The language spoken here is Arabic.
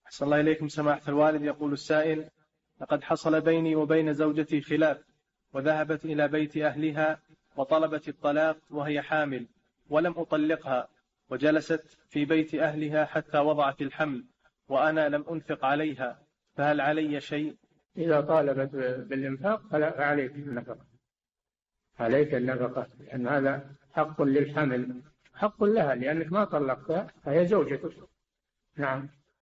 أحسن الله إليكم سماحة الوالد. يقول السائل: لقد حصل بيني وبين زوجتي خلاف، وذهبت إلى بيت أهلها وطلبت الطلاق وهي حامل، ولم أطلقها، وجلست في بيت أهلها حتى وضعت الحمل، وأنا لم أنفق عليها، فهل علي شيء؟ إذا طالبت بالإنفاق فعليك النفقة، عليك النفقة، لأن هذا حق للحمل، حق لها، لأنك ما طلقتها فهي زوجتك. نعم.